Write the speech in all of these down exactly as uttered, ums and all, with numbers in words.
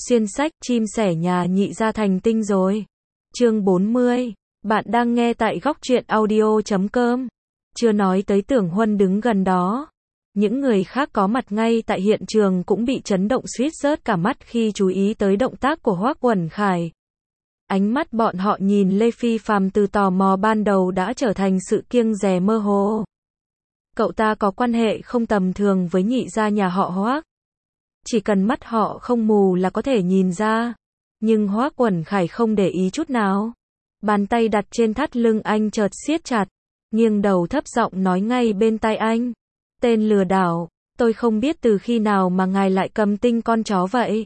Xuyên sách, chim sẻ nhà nhị gia thành tinh rồi. Chương bốn mươi. Bạn đang nghe tại góc truyện audio chấm com. Chưa nói tới Tưởng Huân đứng gần đó. Những người khác có mặt ngay tại hiện trường cũng bị chấn động suýt rớt cả mắt khi chú ý tới động tác của Hoắc Uẩn Khải. Ánh mắt bọn họ nhìn Lê Phi Phàm từ tò mò ban đầu đã trở thành sự kiêng dè mơ hồ. Cậu ta có quan hệ không tầm thường với nhị gia nhà họ Hoắc. Chỉ cần mắt họ không mù là có thể nhìn ra. Nhưng Hoắc Uẩn Khải không để ý chút nào. Bàn tay đặt trên thắt lưng anh chợt siết chặt, nghiêng đầu thấp giọng nói ngay bên tai anh. Tên lừa đảo, tôi không biết từ khi nào mà ngài lại cầm tinh con chó vậy.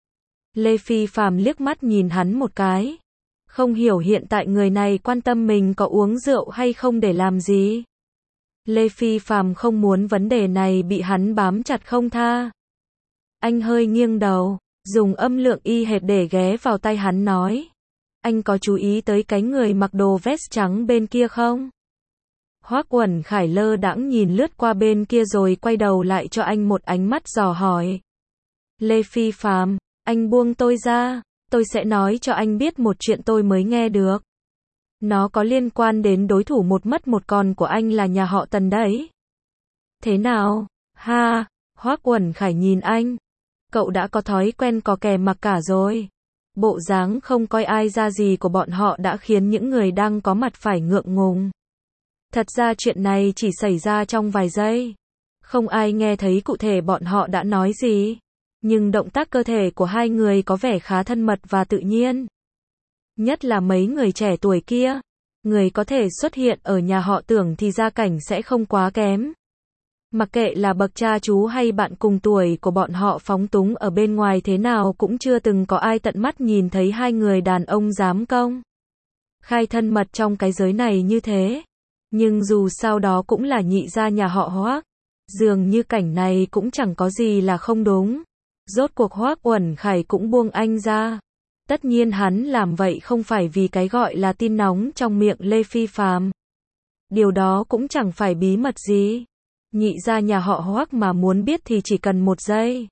Lê Phi Phàm liếc mắt nhìn hắn một cái. Không hiểu hiện tại người này quan tâm mình có uống rượu hay không để làm gì. Lê Phi Phàm không muốn vấn đề này bị hắn bám chặt không tha. Anh hơi nghiêng đầu, dùng âm lượng y hệt để ghé vào tai hắn nói. Anh có chú ý tới cái người mặc đồ vest trắng bên kia không? Hoắc Uẩn Khải lơ đãng nhìn lướt qua bên kia rồi quay đầu lại cho anh một ánh mắt dò hỏi. Lê Phi Phàm, anh buông tôi ra, tôi sẽ nói cho anh biết một chuyện tôi mới nghe được. Nó có liên quan đến đối thủ một mất một còn của anh là nhà họ Tần đấy. Thế nào? Ha, Hoắc Uẩn Khải nhìn anh. Cậu đã có thói quen có kè mặc cả rồi. Bộ dáng không coi ai ra gì của bọn họ đã khiến những người đang có mặt phải ngượng ngùng. Thật ra chuyện này chỉ xảy ra trong vài giây. Không ai nghe thấy cụ thể bọn họ đã nói gì. Nhưng động tác cơ thể của hai người có vẻ khá thân mật và tự nhiên. Nhất là mấy người trẻ tuổi kia. Người có thể xuất hiện ở nhà họ Tưởng thì gia cảnh sẽ không quá kém. Mặc kệ là bậc cha chú hay bạn cùng tuổi của bọn họ phóng túng ở bên ngoài thế nào cũng chưa từng có ai tận mắt nhìn thấy hai người đàn ông dám công khai thân mật trong cái giới này như thế. Nhưng dù sao đó cũng là nhị gia nhà họ Hoắc. Dường như cảnh này cũng chẳng có gì là không đúng. Rốt cuộc Hoắc Uẩn Khải cũng buông anh ra. Tất nhiên hắn làm vậy không phải vì cái gọi là tin nóng trong miệng Lê Phi Phàm. Điều đó cũng chẳng phải bí mật gì. Nhị gia nhà họ Hoắc mà muốn biết thì chỉ cần một giây.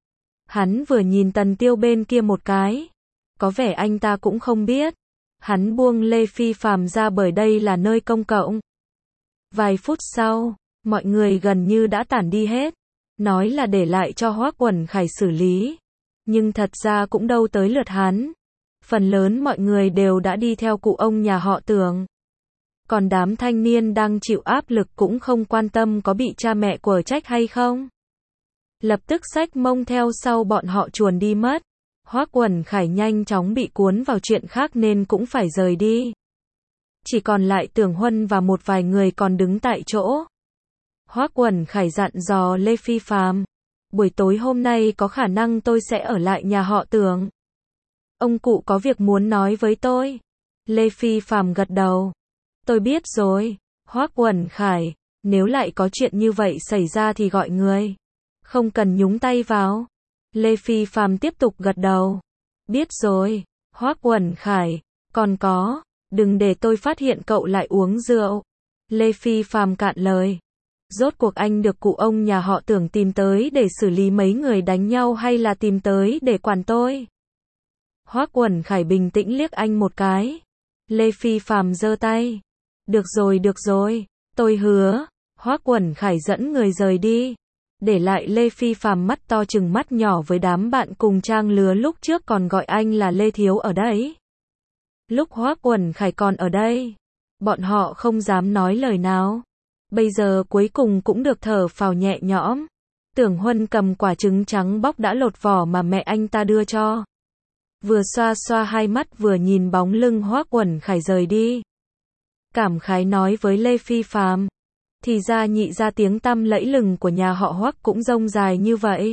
Hắn vừa nhìn Tần Tiêu bên kia một cái. Có vẻ anh ta cũng không biết. Hắn buông Lê Phi Phàm ra bởi đây là nơi công cộng. Vài phút sau, mọi người gần như đã tản đi hết. Nói là để lại cho Hoắc Uẩn Khải xử lý. Nhưng thật ra cũng đâu tới lượt hắn. Phần lớn mọi người đều đã đi theo cụ ông nhà họ Tưởng. Còn đám thanh niên đang chịu áp lực cũng không quan tâm có bị cha mẹ quở trách hay không. Lập tức xách mông theo sau bọn họ chuồn đi mất. Hoắc Uẩn Khải nhanh chóng bị cuốn vào chuyện khác nên cũng phải rời đi. Chỉ còn lại Tưởng Huân và một vài người còn đứng tại chỗ. Hoắc Uẩn Khải dặn dò Lê Phi Phàm, buổi tối hôm nay có khả năng tôi sẽ ở lại nhà họ Tưởng. Ông cụ có việc muốn nói với tôi. Lê Phi Phàm gật đầu. Tôi biết rồi, Hoắc Uẩn Khải, nếu lại có chuyện như vậy xảy ra thì gọi người. Không cần nhúng tay vào. Lê Phi Phàm tiếp tục gật đầu. Biết rồi, Hoắc Uẩn Khải, còn có, đừng để tôi phát hiện cậu lại uống rượu. Lê Phi Phàm cạn lời. Rốt cuộc anh được cụ ông nhà họ Tưởng tìm tới để xử lý mấy người đánh nhau hay là tìm tới để quản tôi? Hoắc Uẩn Khải bình tĩnh liếc anh một cái. Lê Phi Phàm giơ tay. Được rồi được rồi, tôi hứa. Hoắc Uẩn Khải dẫn người rời đi. Để lại Lê Phi Phàm mắt to chừng mắt nhỏ với đám bạn cùng trang lứa lúc trước còn gọi anh là Lê Thiếu ở đấy. Lúc Hoắc Uẩn Khải còn ở đây, bọn họ không dám nói lời nào. Bây giờ cuối cùng cũng được thở phào nhẹ nhõm. Tưởng Huân cầm quả trứng trắng bóc đã lột vỏ mà mẹ anh ta đưa cho. Vừa xoa xoa hai mắt vừa nhìn bóng lưng Hoắc Uẩn Khải rời đi. Cảm khái nói với Lê Phi Phàm, thì ra nhị ra tiếng tăm lẫy lừng của nhà họ Hoắc cũng rông dài như vậy.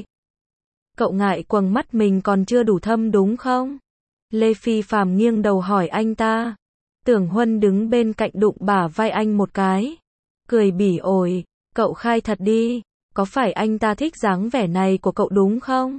Cậu ngại quầng mắt mình còn chưa đủ thâm đúng không? Lê Phi Phàm nghiêng đầu hỏi anh ta. Tưởng Huân đứng bên cạnh đụng bả vai anh một cái. Cười bỉ ổi, cậu khai thật đi, có phải anh ta thích dáng vẻ này của cậu đúng không?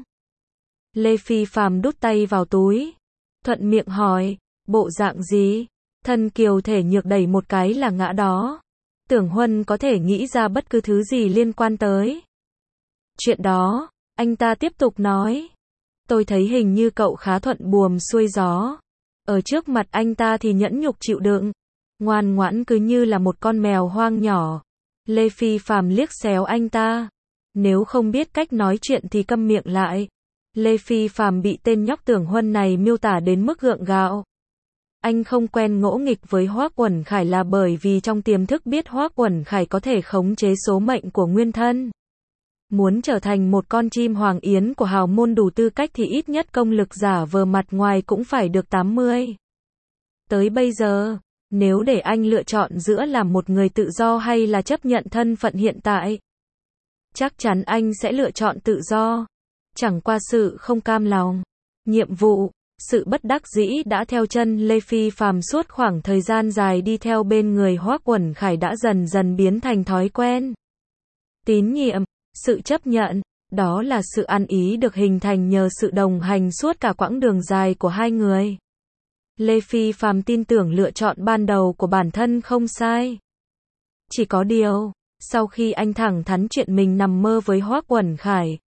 Lê Phi Phàm đút tay vào túi. Thuận miệng hỏi, bộ dạng gì? Thân kiều thể nhược đẩy một cái là ngã đó. Tưởng Huân có thể nghĩ ra bất cứ thứ gì liên quan tới chuyện đó. Anh ta tiếp tục nói. Tôi thấy hình như cậu khá thuận buồm xuôi gió. Ở trước mặt anh ta thì nhẫn nhục chịu đựng. Ngoan ngoãn cứ như là một con mèo hoang nhỏ. Lê Phi Phạm liếc xéo anh ta. Nếu không biết cách nói chuyện thì câm miệng lại. Lê Phi Phạm bị tên nhóc Tưởng Huân này miêu tả đến mức gượng gạo. Anh không quen ngỗ nghịch với Hoắc Uẩn Khải là bởi vì trong tiềm thức biết Hoắc Uẩn Khải có thể khống chế số mệnh của nguyên thân. Muốn trở thành một con chim hoàng yến của hào môn đủ tư cách thì ít nhất công lực giả vờ mặt ngoài cũng phải được tám mươi. Tới bây giờ, nếu để anh lựa chọn giữa làm một người tự do hay là chấp nhận thân phận hiện tại, chắc chắn anh sẽ lựa chọn tự do. Chẳng qua sự không cam lòng, nhiệm vụ, sự bất đắc dĩ đã theo chân Lê Phi Phạm suốt khoảng thời gian dài đi theo bên người Hoắc Uẩn Khải đã dần dần biến thành thói quen. Tín nhiệm, sự chấp nhận, đó là sự ăn ý được hình thành nhờ sự đồng hành suốt cả quãng đường dài của hai người. Lê Phi Phạm tin tưởng lựa chọn ban đầu của bản thân không sai. Chỉ có điều, sau khi anh thẳng thắn chuyện mình nằm mơ với Hoắc Uẩn Khải,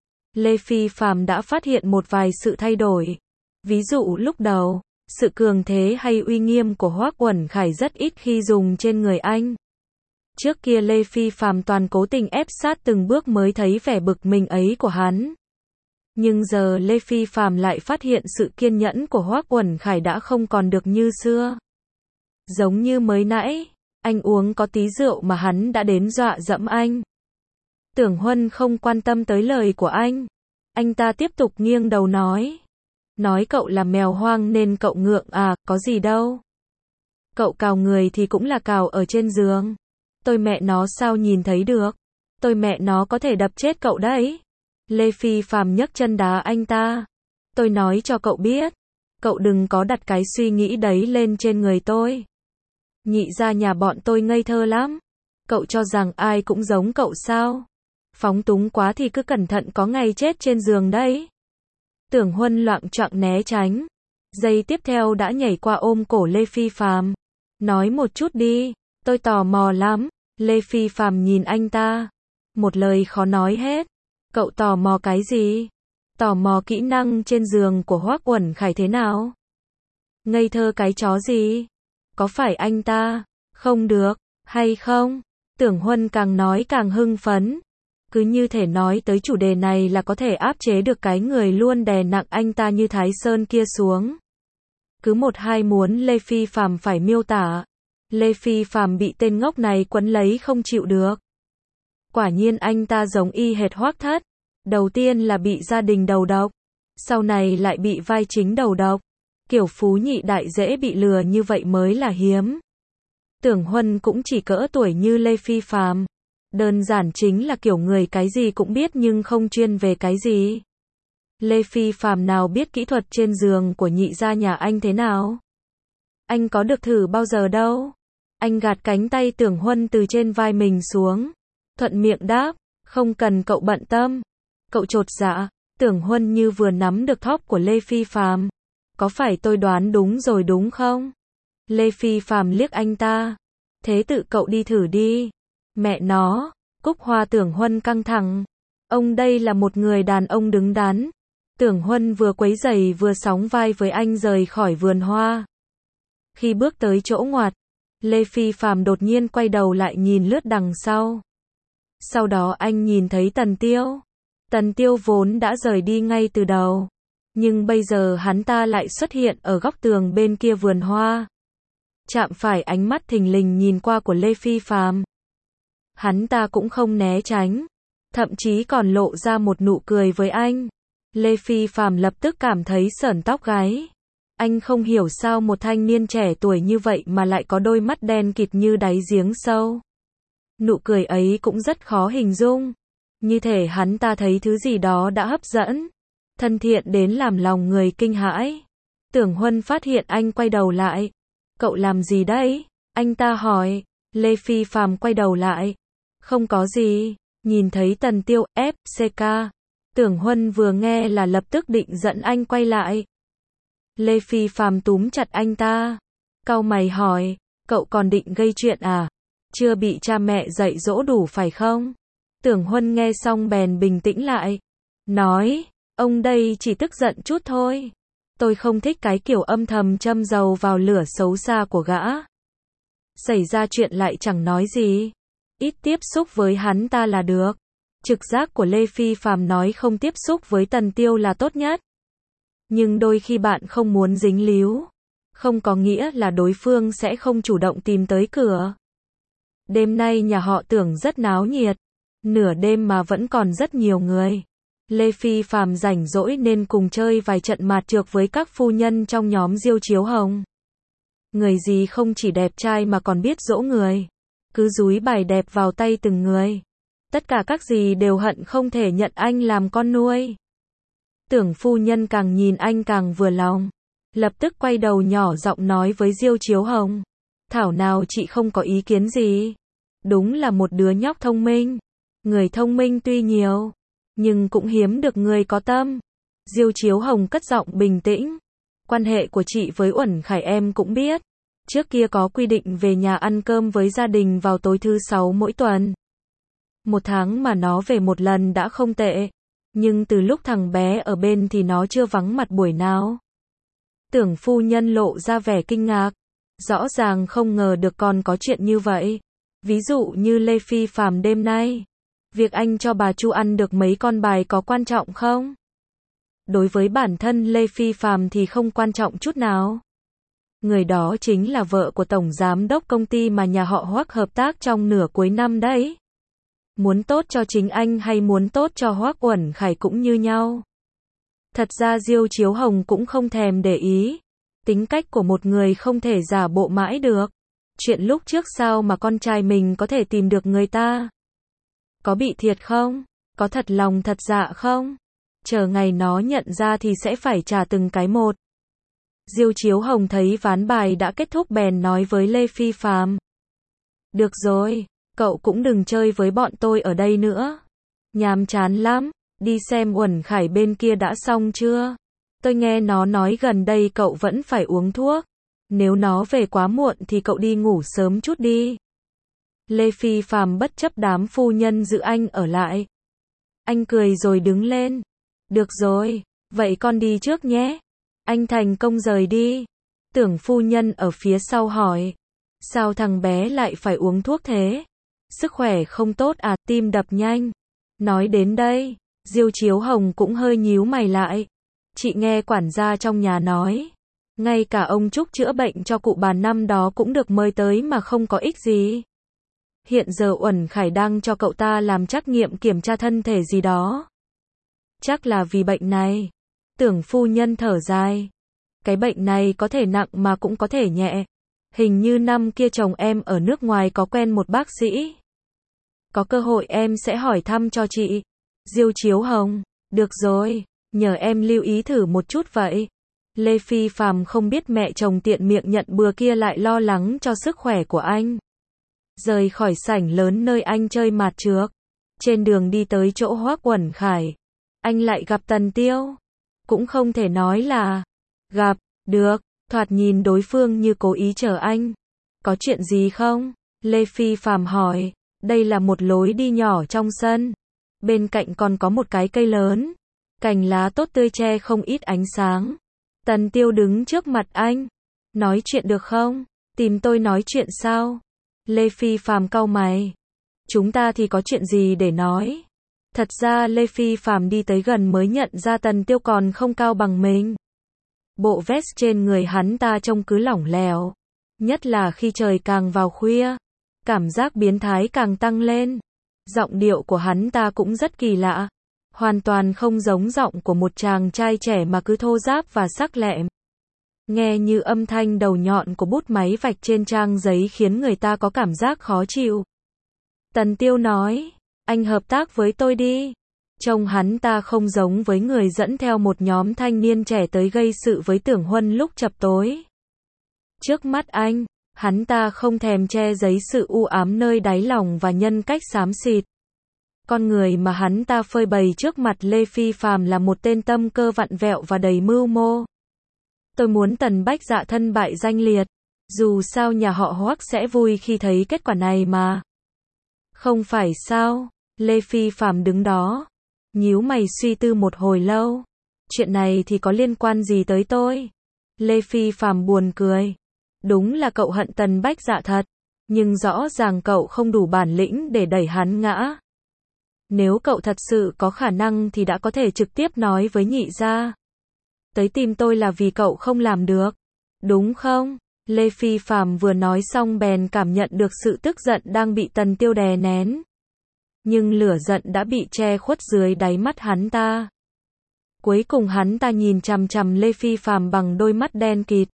Lê Phi Phạm đã phát hiện một vài sự thay đổi. Ví dụ lúc đầu, sự cường thế hay uy nghiêm của Hoắc Uẩn Khải rất ít khi dùng trên người anh. Trước kia Lê Phi Phạm toàn cố tình ép sát từng bước mới thấy vẻ bực mình ấy của hắn. Nhưng giờ Lê Phi Phạm lại phát hiện sự kiên nhẫn của Hoắc Uẩn Khải đã không còn được như xưa. Giống như mới nãy, anh uống có tí rượu mà hắn đã đến dọa dẫm anh. Tưởng Huân không quan tâm tới lời của anh. Anh ta tiếp tục nghiêng đầu nói. Nói cậu là mèo hoang nên cậu ngượng à, có gì đâu. Cậu cào người thì cũng là cào ở trên giường. Tôi mẹ nó sao nhìn thấy được. Tôi mẹ nó có thể đập chết cậu đấy. Lê Phi Phạm nhấc chân đá anh ta. Tôi nói cho cậu biết. Cậu đừng có đặt cái suy nghĩ đấy lên trên người tôi. Nhị gia nhà bọn tôi ngây thơ lắm. Cậu cho rằng ai cũng giống cậu sao? Phóng túng quá thì cứ cẩn thận có ngày chết trên giường đấy. Tưởng Huân loạng choạng né tránh. Giây tiếp theo đã nhảy qua ôm cổ Lê Phi Phạm. Nói một chút đi, tôi tò mò lắm. Lê Phi Phạm nhìn anh ta. Một lời khó nói hết. Cậu tò mò cái gì? Tò mò kỹ năng trên giường của Hoắc Uẩn Khải thế nào? Ngây thơ cái chó gì? Có phải anh ta không được, hay không? Tưởng Huân càng nói càng hưng phấn. Cứ như thể nói tới chủ đề này là có thể áp chế được cái người luôn đè nặng anh ta như Thái Sơn kia xuống. Cứ một hai muốn Lê Phi Phạm phải miêu tả. Lê Phi Phạm bị tên ngốc này quấn lấy không chịu được. Quả nhiên anh ta giống y hệt Hoắc Thất. Đầu tiên là bị gia đình đầu độc. Sau này lại bị vai chính đầu độc. Kiểu phú nhị đại dễ bị lừa như vậy mới là hiếm. Tưởng Huân cũng chỉ cỡ tuổi như Lê Phi Phạm. Đơn giản chính là kiểu người cái gì cũng biết nhưng không chuyên về cái gì. Lê Phi Phạm nào biết kỹ thuật trên giường của nhị gia nhà anh thế nào? Anh có được thử bao giờ đâu. Anh gạt cánh tay Tưởng Huân từ trên vai mình xuống. Thuận miệng đáp, không cần cậu bận tâm. Cậu chột dạ, Tưởng Huân như vừa nắm được thóp của Lê Phi Phạm. Có phải tôi đoán đúng rồi đúng không? Lê Phi Phạm liếc anh ta. Thế tự cậu đi thử đi. Mẹ nó, Cúc Hoa. Tưởng Huân căng thẳng. Ông đây là một người đàn ông đứng đắn. Tưởng Huân vừa quấy giày vừa sóng vai với anh rời khỏi vườn hoa. Khi bước tới chỗ ngoặt, Lê Phi Phạm đột nhiên quay đầu lại nhìn lướt đằng sau. Sau đó anh nhìn thấy Tần Tiêu. Tần Tiêu vốn đã rời đi ngay từ đầu. Nhưng bây giờ hắn ta lại xuất hiện ở góc tường bên kia vườn hoa. Chạm phải ánh mắt thình lình nhìn qua của Lê Phi Phạm. Hắn ta cũng không né tránh. Thậm chí còn lộ ra một nụ cười với anh. Lê Phi Phạm lập tức cảm thấy sởn tóc gáy. Anh không hiểu sao một thanh niên trẻ tuổi như vậy mà lại có đôi mắt đen kịt như đáy giếng sâu. Nụ cười ấy cũng rất khó hình dung. Như thể hắn ta thấy thứ gì đó đã hấp dẫn. Thân thiện đến làm lòng người kinh hãi. Tưởng Huân phát hiện anh quay đầu lại. Cậu làm gì đấy? Anh ta hỏi. Lê Phi Phạm quay đầu lại. Không có gì. Nhìn thấy Tần Tiêu, ép xê ca. Tưởng Huân vừa nghe là lập tức định dẫn anh quay lại. Lê Phi Phạm túm chặt anh ta. Cau mày hỏi. Cậu còn định gây chuyện à? Chưa bị cha mẹ dạy dỗ đủ phải không? Tưởng Huân nghe xong bèn bình tĩnh lại. Nói. Ông đây chỉ tức giận chút thôi. Tôi không thích cái kiểu âm thầm châm dầu vào lửa xấu xa của gã. Xảy ra chuyện lại chẳng nói gì. Ít tiếp xúc với hắn ta là được. Trực giác của Lê Phi Phạm nói không tiếp xúc với Tần Tiêu là tốt nhất. Nhưng đôi khi bạn không muốn dính líu, không có nghĩa là đối phương sẽ không chủ động tìm tới cửa. Đêm nay nhà họ Tưởng rất náo nhiệt. Nửa đêm mà vẫn còn rất nhiều người. Lê Phi Phạm rảnh rỗi nên cùng chơi vài trận mạt trược với các phu nhân trong nhóm Diêu Chiếu Hồng. Người gì không chỉ đẹp trai mà còn biết dỗ người. Cứ dúi bài đẹp vào tay từng người. Tất cả các gì đều hận không thể nhận anh làm con nuôi. Tưởng phu nhân càng nhìn anh càng vừa lòng. Lập tức quay đầu nhỏ giọng nói với Diêu Chiếu Hồng. Thảo nào chị không có ý kiến gì. Đúng là một đứa nhóc thông minh. Người thông minh tuy nhiều, nhưng cũng hiếm được người có tâm. Diêu Chiếu Hồng cất giọng bình tĩnh. Quan hệ của chị với Uẩn Khải em cũng biết. Trước kia có quy định về nhà ăn cơm với gia đình vào tối thứ sáu mỗi tuần. Một tháng mà nó về một lần đã không tệ. Nhưng từ lúc thằng bé ở bên thì nó chưa vắng mặt buổi nào. Tưởng phu nhân lộ ra vẻ kinh ngạc. Rõ ràng không ngờ được còn có chuyện như vậy. Ví dụ như Lê Phi Phạm đêm nay. Việc anh cho bà Chu ăn được mấy con bài có quan trọng không? Đối với bản thân Lê Phi Phạm thì không quan trọng chút nào. Người đó chính là vợ của tổng giám đốc công ty mà nhà họ Hoắc hợp tác trong nửa cuối năm đấy. Muốn tốt cho chính anh hay muốn tốt cho Hoắc Uẩn Khải cũng như nhau. Thật ra Diêu Chiếu Hồng cũng không thèm để ý. Tính cách của một người không thể giả bộ mãi được. Chuyện lúc trước sao mà con trai mình có thể tìm được người ta? Có bị thiệt không? Có thật lòng thật dạ không? Chờ ngày nó nhận ra thì sẽ phải trả từng cái một. Diêu Chiếu Hồng thấy ván bài đã kết thúc bèn nói với Lê Phi Phạm. Được rồi, cậu cũng đừng chơi với bọn tôi ở đây nữa. Nhàm chán lắm, đi xem Uẩn Khải bên kia đã xong chưa? Tôi nghe nó nói gần đây cậu vẫn phải uống thuốc. Nếu nó về quá muộn thì cậu đi ngủ sớm chút đi. Lê Phi Phạm bất chấp đám phu nhân giữ anh ở lại. Anh cười rồi đứng lên. Được rồi, vậy con đi trước nhé. Anh thành công rời đi. Tưởng phu nhân ở phía sau hỏi. Sao thằng bé lại phải uống thuốc thế? Sức khỏe không tốt à, tim đập nhanh. Nói đến đây, Diêu Chiếu Hồng cũng hơi nhíu mày lại. Chị nghe quản gia trong nhà nói. Ngay cả ông Trúc chữa bệnh cho cụ bà năm đó cũng được mời tới mà không có ích gì. Hiện giờ Uẩn Khải đang cho cậu ta làm trắc nghiệm kiểm tra thân thể gì đó. Chắc là vì bệnh này. Tưởng phu nhân thở dài. Cái bệnh này có thể nặng mà cũng có thể nhẹ. Hình như năm kia chồng em ở nước ngoài có quen một bác sĩ. Có cơ hội em sẽ hỏi thăm cho chị. Diêu Chiếu Hồng, được rồi, nhờ em lưu ý thử một chút vậy. Lê Phi Phạm không biết mẹ chồng tiện miệng nhận bừa kia lại lo lắng cho sức khỏe của anh. Rời khỏi sảnh lớn nơi anh chơi mạt trược. Trên đường đi tới chỗ Hoắc Uẩn Khải. Anh lại gặp Tần Tiêu. Cũng không thể nói là gặp được. Thoạt nhìn đối phương như cố ý chờ anh. Có chuyện gì không? Lê Phi Phạm hỏi. Đây là một lối đi nhỏ trong sân. Bên cạnh còn có một cái cây lớn. Cành lá tốt tươi che không ít ánh sáng. Tần Tiêu đứng trước mặt anh. Nói chuyện được không? Tìm tôi nói chuyện sao? Lê Phi Phạm cau mày. Chúng ta thì có chuyện gì để nói? Thật ra Lê Phi Phạm đi tới gần mới nhận ra Tần Tiêu còn không cao bằng mình. Bộ vest trên người hắn ta trông cứ lỏng lẻo. Nhất là khi trời càng vào khuya. Cảm giác biến thái càng tăng lên. Giọng điệu của hắn ta cũng rất kỳ lạ. Hoàn toàn không giống giọng của một chàng trai trẻ mà cứ thô ráp và sắc lẹm. Nghe như âm thanh đầu nhọn của bút máy vạch trên trang giấy khiến người ta có cảm giác khó chịu. Tần Tiêu nói, anh hợp tác với tôi đi. Trông hắn ta không giống với người dẫn theo một nhóm thanh niên trẻ tới gây sự với Tưởng Huân lúc chập tối. Trước mắt anh, hắn ta không thèm che giấu sự u ám nơi đáy lòng và nhân cách xám xịt. Con người mà hắn ta phơi bày trước mặt Lê Phi Phạm là một tên tâm cơ vặn vẹo và đầy mưu mô. Tôi muốn Tần Bách Dạ thân bại danh liệt. Dù sao nhà họ Hoắc sẽ vui khi thấy kết quả này mà. Không phải sao? Lê Phi Phạm đứng đó. nhíu mày suy tư một hồi lâu. Chuyện này thì có liên quan gì tới tôi? Lê Phi Phàm buồn cười. Đúng là cậu hận Tần Bách Dạ thật, nhưng rõ ràng cậu không đủ bản lĩnh để đẩy hắn ngã. Nếu cậu thật sự có khả năng thì đã có thể trực tiếp nói với nhị gia. Tới tìm tôi là vì cậu không làm được, đúng không? Lê Phi Phàm vừa nói xong bèn cảm nhận được sự tức giận đang bị Tần Tiêu đè nén. Nhưng lửa giận đã bị che khuất dưới đáy mắt hắn ta. Cuối cùng hắn ta nhìn chằm chằm Lê Phi Phàm bằng đôi mắt đen kịt.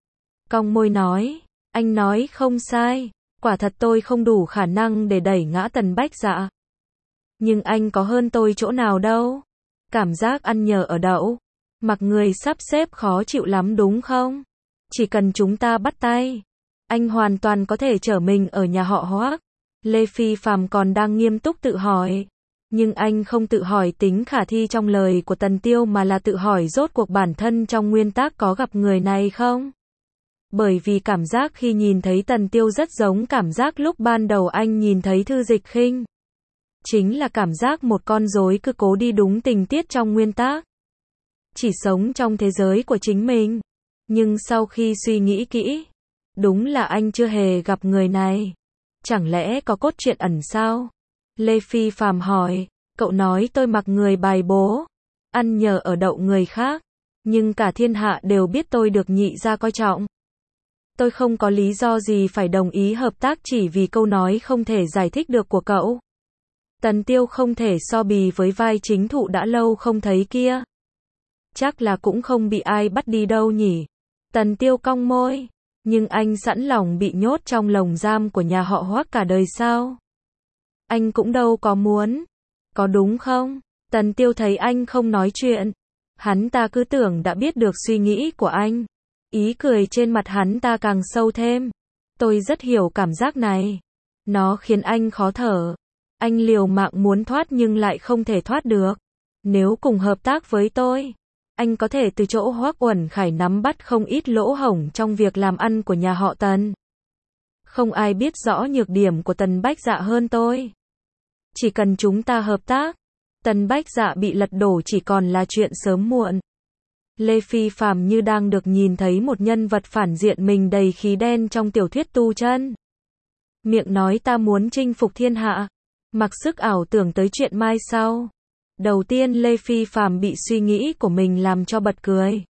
Cong môi nói, anh nói không sai, quả thật tôi không đủ khả năng để đẩy ngã Tần Bách Dạ. Nhưng anh có hơn tôi chỗ nào đâu. Cảm giác ăn nhờ ở đậu, mặc người sắp xếp khó chịu lắm đúng không? Chỉ cần chúng ta bắt tay, anh hoàn toàn có thể trở mình ở nhà họ Hoắc. Lê Phi Phàm còn đang nghiêm túc tự hỏi. Nhưng anh không tự hỏi tính khả thi trong lời của Tần Tiêu mà là tự hỏi rốt cuộc bản thân trong nguyên tác có gặp người này không? Bởi vì cảm giác khi nhìn thấy Tần Tiêu rất giống cảm giác lúc ban đầu anh nhìn thấy Thư Dịch Khinh. Chính là cảm giác một con rối cứ cố đi đúng tình tiết trong nguyên tác. Chỉ sống trong thế giới của chính mình. Nhưng sau khi suy nghĩ kỹ, đúng là anh chưa hề gặp người này. Chẳng lẽ có cốt truyện ẩn sao? Lê Phi Phàm hỏi, cậu nói tôi mặc người bài bố, ăn nhờ ở đậu người khác, nhưng cả thiên hạ đều biết tôi được nhị gia coi trọng. Tôi không có lý do gì phải đồng ý hợp tác chỉ vì câu nói không thể giải thích được của cậu. Tần Tiêu không thể so bì với vai chính thụ đã lâu không thấy kia. Chắc là cũng không bị ai bắt đi đâu nhỉ. Tần Tiêu cong môi, nhưng anh sẵn lòng bị nhốt trong lồng giam của nhà họ Hoắc cả đời sao? Anh cũng đâu có muốn. Có đúng không? Tần Tiêu thấy anh không nói chuyện. Hắn ta cứ tưởng đã biết được suy nghĩ của anh. Ý cười trên mặt hắn ta càng sâu thêm. Tôi rất hiểu cảm giác này. Nó khiến anh khó thở. Anh liều mạng muốn thoát nhưng lại không thể thoát được. Nếu cùng hợp tác với tôi, anh có thể từ chỗ Hoắc Uẩn Khải nắm bắt không ít lỗ hổng trong việc làm ăn của nhà họ Tần. Không ai biết rõ nhược điểm của Tần Bách Dạ hơn tôi. Chỉ cần chúng ta hợp tác, Tần Bách Dạ bị lật đổ chỉ còn là chuyện sớm muộn. Lê Phi Phàm như đang được nhìn thấy một nhân vật phản diện mình đầy khí đen trong tiểu thuyết tu chân. Miệng nói ta muốn chinh phục thiên hạ, mặc sức ảo tưởng tới chuyện mai sau. Đầu tiên Lê Phi Phàm bị suy nghĩ của mình làm cho bật cười.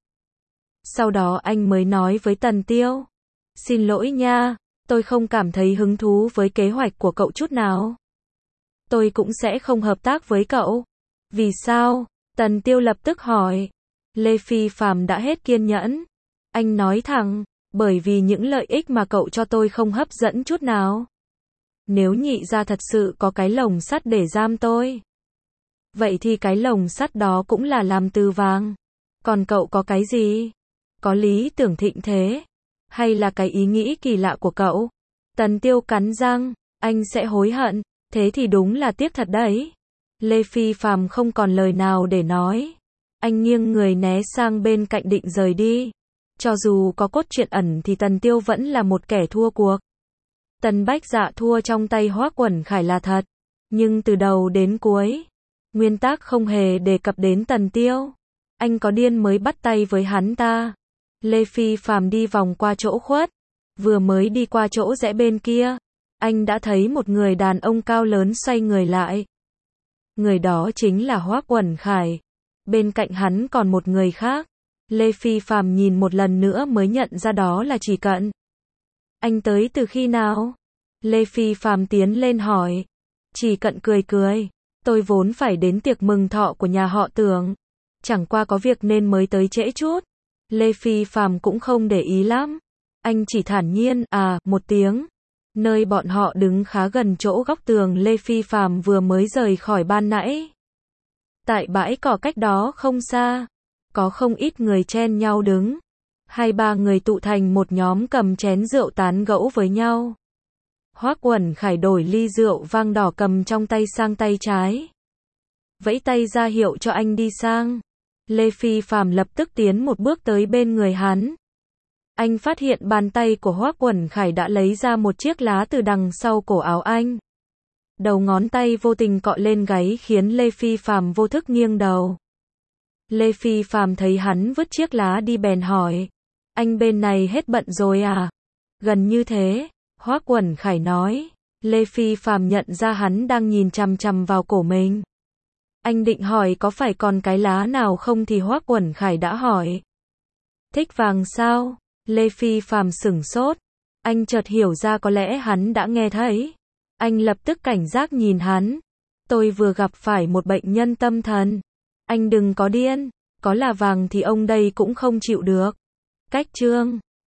Sau đó anh mới nói với Tần Tiêu, xin lỗi nha, tôi không cảm thấy hứng thú với kế hoạch của cậu chút nào. Tôi cũng sẽ không hợp tác với cậu. Vì sao? Tần Tiêu lập tức hỏi. Lê Phi Phàm đã hết kiên nhẫn. Anh nói thẳng, bởi vì những lợi ích mà cậu cho tôi không hấp dẫn chút nào. Nếu nhị gia thật sự có cái lồng sắt để giam tôi, vậy thì cái lồng sắt đó cũng là làm từ vàng. Còn cậu có cái gì? Có lý tưởng thịnh thế? Hay là cái ý nghĩ kỳ lạ của cậu? Tần Tiêu cắn răng, anh sẽ hối hận. Thế thì đúng là tiếc thật đấy. Lê Phi Phàm không còn lời nào để nói. Anh nghiêng người né sang bên cạnh định rời đi. Cho dù có cốt truyện ẩn thì Tần Tiêu vẫn là một kẻ thua cuộc. Tần Bách Dạ thua trong tay Hoắc Uẩn Khải là thật. Nhưng từ đầu đến cuối, nguyên tác không hề đề cập đến Tần Tiêu. Anh có điên mới bắt tay với hắn ta. Lê Phi Phàm đi vòng qua chỗ khuất. Vừa mới đi qua chỗ rẽ bên kia, anh đã thấy một người đàn ông cao lớn xoay người lại. Người đó chính là Hoắc Uẩn Khải. Bên cạnh hắn còn một người khác. Lê Phi Phàm nhìn một lần nữa mới nhận ra đó là Chỉ Cận. Anh tới từ khi nào? Lê Phi Phàm tiến lên hỏi. Chỉ Cận cười cười. Tôi vốn phải đến tiệc mừng thọ của nhà họ Tưởng. Chẳng qua có việc nên mới tới trễ chút. Lê Phi Phàm cũng không để ý lắm. Anh chỉ thản nhiên, à, một tiếng. Nơi bọn họ đứng khá gần chỗ góc tường Lê Phi Phàm vừa mới rời khỏi ban nãy. Tại bãi cỏ cách đó không xa, có không ít người chen nhau đứng. Hai ba người tụ thành một nhóm cầm chén rượu tán gẫu với nhau. Hoắc Uẩn Khải đổi ly rượu vang đỏ cầm trong tay sang tay trái. Vẫy tay ra hiệu cho anh đi sang. Lê Phi Phàm lập tức tiến một bước tới bên người hắn. Anh phát hiện bàn tay của Hoắc Uẩn Khải đã lấy ra một chiếc lá từ đằng sau cổ áo anh. Đầu ngón tay vô tình cọ lên gáy khiến Lê Phi Phàm vô thức nghiêng đầu. Lê Phi Phàm thấy hắn vứt chiếc lá đi bèn hỏi. Anh bên này hết bận rồi à? Gần như thế, Hoắc Uẩn Khải nói. Lê Phi Phàm nhận ra hắn đang nhìn chằm chằm vào cổ mình. Anh định hỏi có phải còn cái lá nào không thì Hoắc Uẩn Khải đã hỏi. Thích vàng sao? Lê Phi Phàm sửng sốt. Anh chợt hiểu ra có lẽ hắn đã nghe thấy. Anh lập tức cảnh giác nhìn hắn. Tôi vừa gặp phải một bệnh nhân tâm thần. Anh đừng có điên. Có là vàng thì ông đây cũng không chịu được. Cách chương